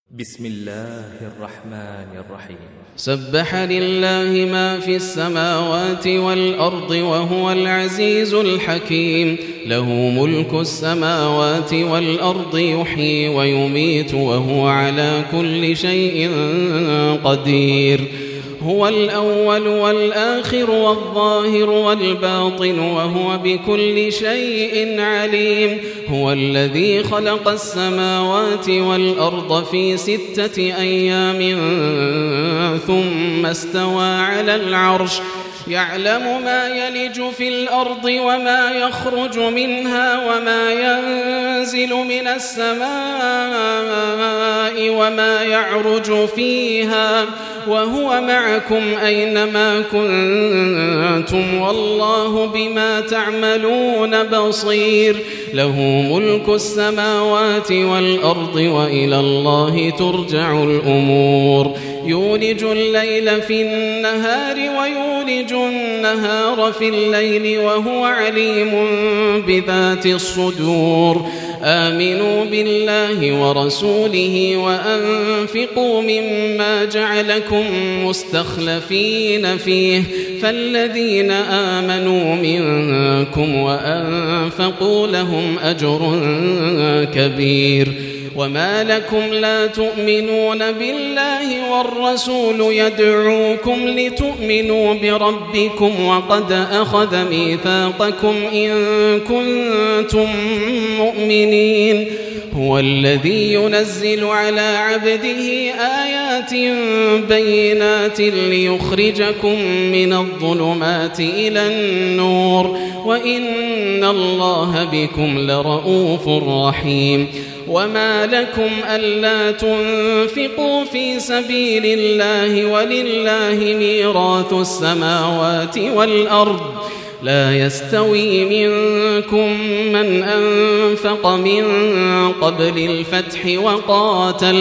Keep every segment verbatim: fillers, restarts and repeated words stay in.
بسم الله الرحمن الرحيم. سبح لله ما في السماوات والأرض وهو العزيز الحكيم. له ملك السماوات والأرض يحيي ويميت وهو على كل شيء قدير. هو الأول والآخر والظاهر والباطن وهو بكل شيء عليم. هو الذي خلق السماوات والأرض في ستة أيام ثم استوى على العرش يعلم ما يلج في الأرض وما يخرج منها وما ينزل من السماء وما يعرج فيها وهو معكم أينما كنتم والله بما تعملون بصير. له ملك السماوات والأرض وإلى الله ترجع الأمور. يولج الليل في النهار ويولج النهار في الليل وهو عليم بذات الصدور. آمنوا بالله ورسوله وأنفقوا مما جعلكم مستخلفين فيه فالذين آمنوا منكم وأنفقوا لهم أجر كبير. وما لكم لا تؤمنون بالله والرسول يدعوكم لتؤمنوا بربكم وقد أخذ ميثاقكم إن كنتم مؤمنين. هو الذي ينزل على عبده آيات بينات ليخرجكم من الظلمات إلى النور وإن الله بكم لرؤوف رحيم. وما لكم ألا تنفقوا في سبيل الله ولله ميراث السماوات والأرض لا يستوي منكم من أنفق من قبل الفتح وقاتل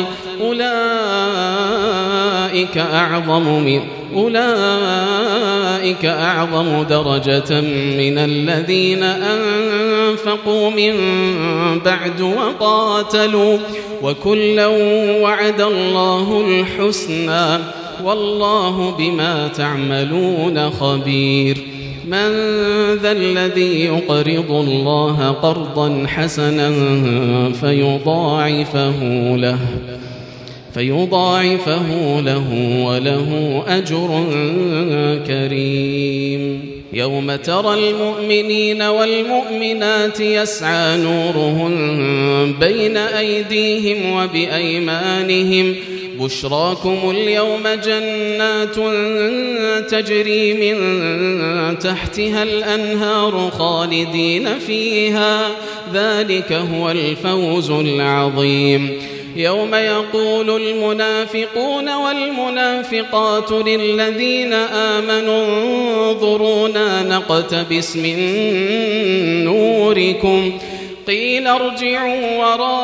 أولئك أعظم من أولئك أعظم درجة من الذين أنفقوا من بعد وقاتلوا وكلا وعد الله الحسنى والله بما تعملون خبير. من ذا الذي يقرض الله قرضا حسنا فيضاعفه له فيضاعفه له وله أجر كريم. يوم ترى المؤمنين والمؤمنات يسعى نورهم بين أيديهم وبأيمانهم بشراكم اليوم جنات تجري من تحتها الأنهار خالدين فيها ذلك هو الفوز العظيم. يوم يقول المنافقون والمنافقات للذين آمنوا انظرونا نقتبس من نوركم قيل ارجعوا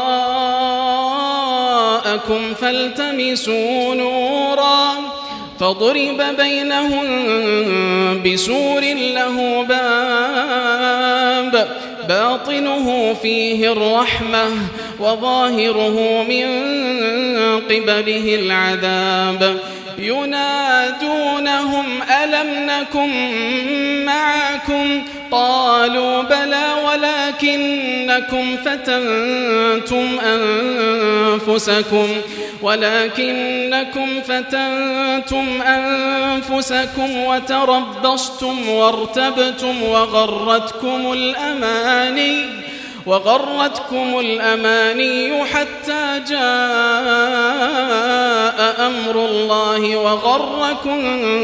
وراءكم فالتمسوا نورا فضرب بينهم بسور له باب باطنه فيه الرحمة وظاهره من قبله العذاب ينادونهم ألم نكن معكم قالوا بلى ولكنكم فتنتم أنفسكم ولكنكم فتنتم أنفسكم وتربصتم وارتبتم وغرتكم الأماني وغرتكم الأماني حتى جاء أمر الله وغركم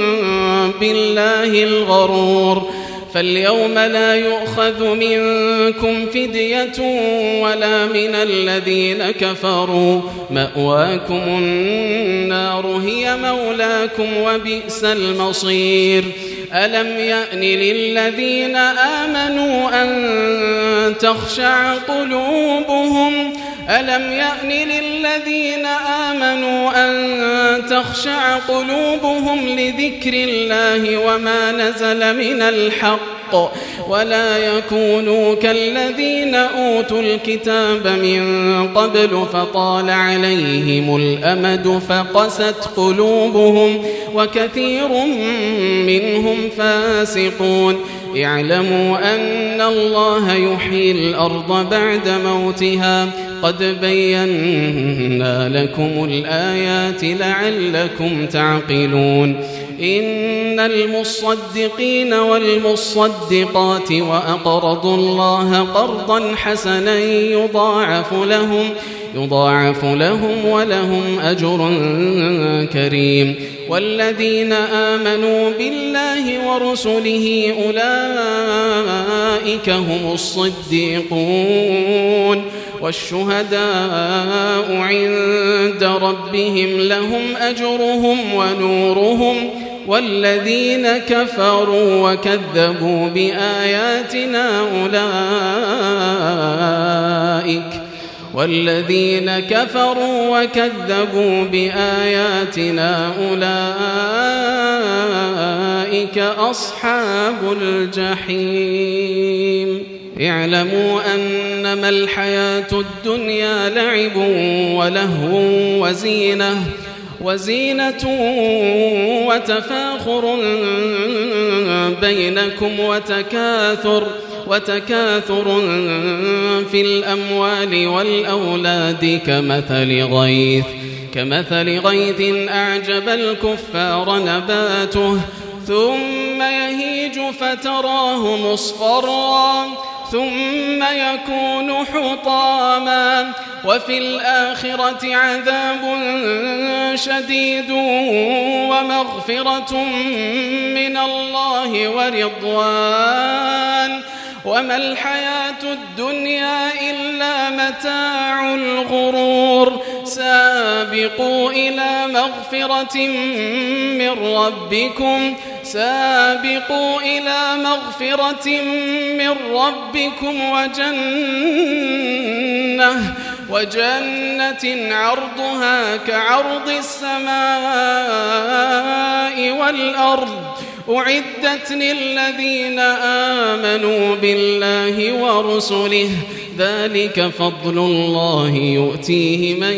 بالله الغرور. فاليوم لا يؤخذ منكم فدية ولا من الذين كفروا مأواكم النار هي مولاكم وبئس المصير. ألم يأن للذين آمنوا أن تخشع قلوبهم ألم يأن للذين آمنوا أن تخشع قلوبهم لذكر الله وما نزل من الحق ولا يكونوا كالذين أوتوا الكتاب من قبل فطال عليهم الأمد فقست قلوبهم وكثير منهم فاسقون. اعلموا أن الله يحيي الأرض بعد موتها قد بينا لكم الآيات لعلكم تعقلون. إن المصدقين والمصدقات وأقرضوا الله قرضا حسنا يضاعف لهم يضاعف لهم ولهم أجر كريم. والذين آمنوا بالله ورسله أولئك هم الصديقون والشهداء عند ربهم لهم أجرهم ونورهم. والذين كفروا وكذبوا بآياتنا أولئك والذين كفروا وكذبوا بآياتنا أولئك أصحاب الجحيم. اعلموا أنما الحياة الدنيا لعب ولهو وزينة وزينة وتفاخر بينكم وتكاثر وتكاثر في الأموال والأولاد كمثل غيث كمثل غيث أعجب الكفار نباته ثم يهيج فتراه مصفرا ثم يكون حطاما وفي الآخرة عذاب شديد ومغفرة من الله ورضوان وما الحياة الدنيا إلا متاع الغرور. سابقوا إلى مغفرة من ربكم سابقوا إلى مغفرة من ربكم وجنة وجنة عرضها كعرض السماء والأرض أعدت للذين آمنوا بالله ورسله ذلك فضل الله يؤتيه من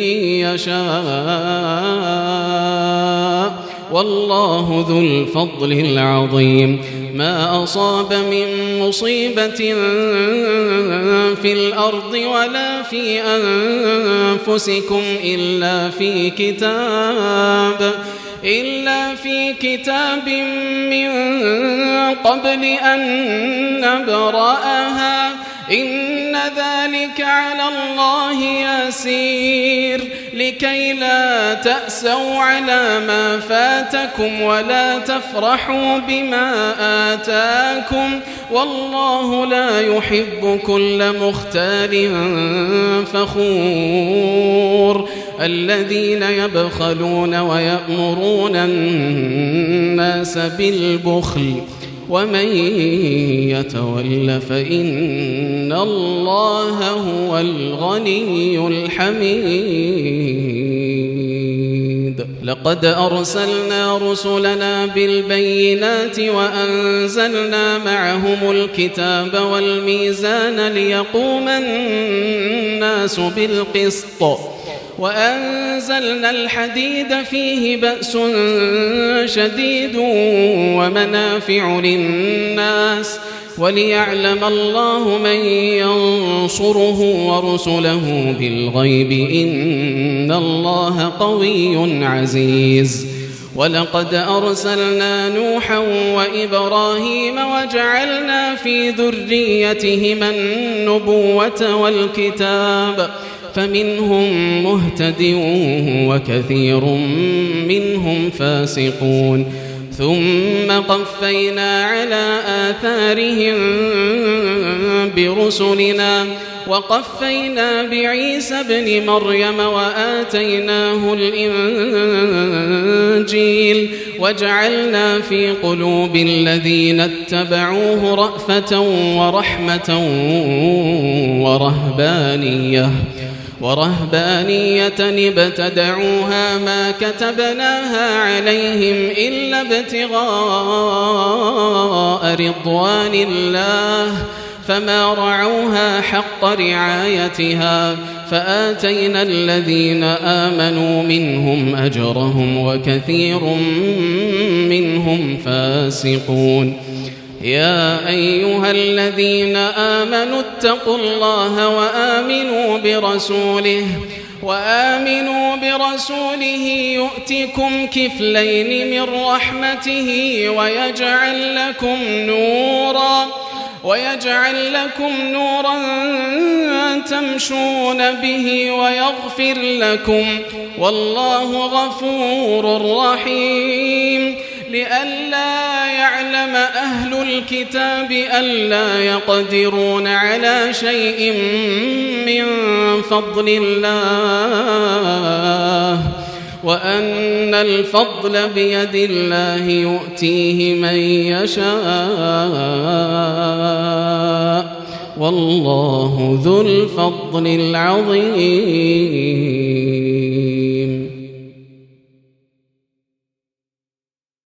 يشاء والله ذو الفضل العظيم. ما أصاب من مصيبة في الأرض ولا في أنفسكم إلا في كتاب إلا في كتاب من قبل أن نبرأها إن ذلك على الله يسير. لكي لا تأسوا على ما فاتكم ولا تفرحوا بما آتاكم والله لا يحب كل مختال فخور. الذين يبخلون ويأمرون الناس بالبخل ومن يتول فإن الله هو الغني الحميد. لقد أرسلنا رسلنا بالبينات وأنزلنا معهم الكتاب والميزان ليقوم الناس بالقسط وأنزلنا الحديد فيه بأس شديد ومنافع للناس وليعلم الله من ينصره ورسله بالغيب إن الله قوي عزيز. ولقد أرسلنا نوحا وإبراهيم وجعلنا في ذريتهما النبوة والكتاب فمنهم مهتد وكثير منهم فاسقون. ثم قفينا على آثارهم برسلنا وقفينا بعيسى ابن مريم وآتيناه الإنجيل وجعلنا في قلوب الذين اتبعوه رأفة ورحمة ورهبانية ورهبانية ابتدعوها ما كتبناها عليهم إلا ابتغاء رضوان الله فما رعوها حق رعايتها فآتينا الذين آمنوا منهم أجرهم وكثير منهم فاسقون. يا أيها الذين آمنوا اتقوا الله وآمنوا برسوله وآمنوا برسوله يؤتكم كفلين من رحمته ويجعل لكم نورا ويجعل لكم نورا تمشون به ويغفر لكم والله غفور رحيم. لئلا يعلم أهل الكتاب ألا يقدرون على شيء من فضل الله وأن الفضل بيد الله يؤتيه من يشاء والله ذو الفضل العظيم.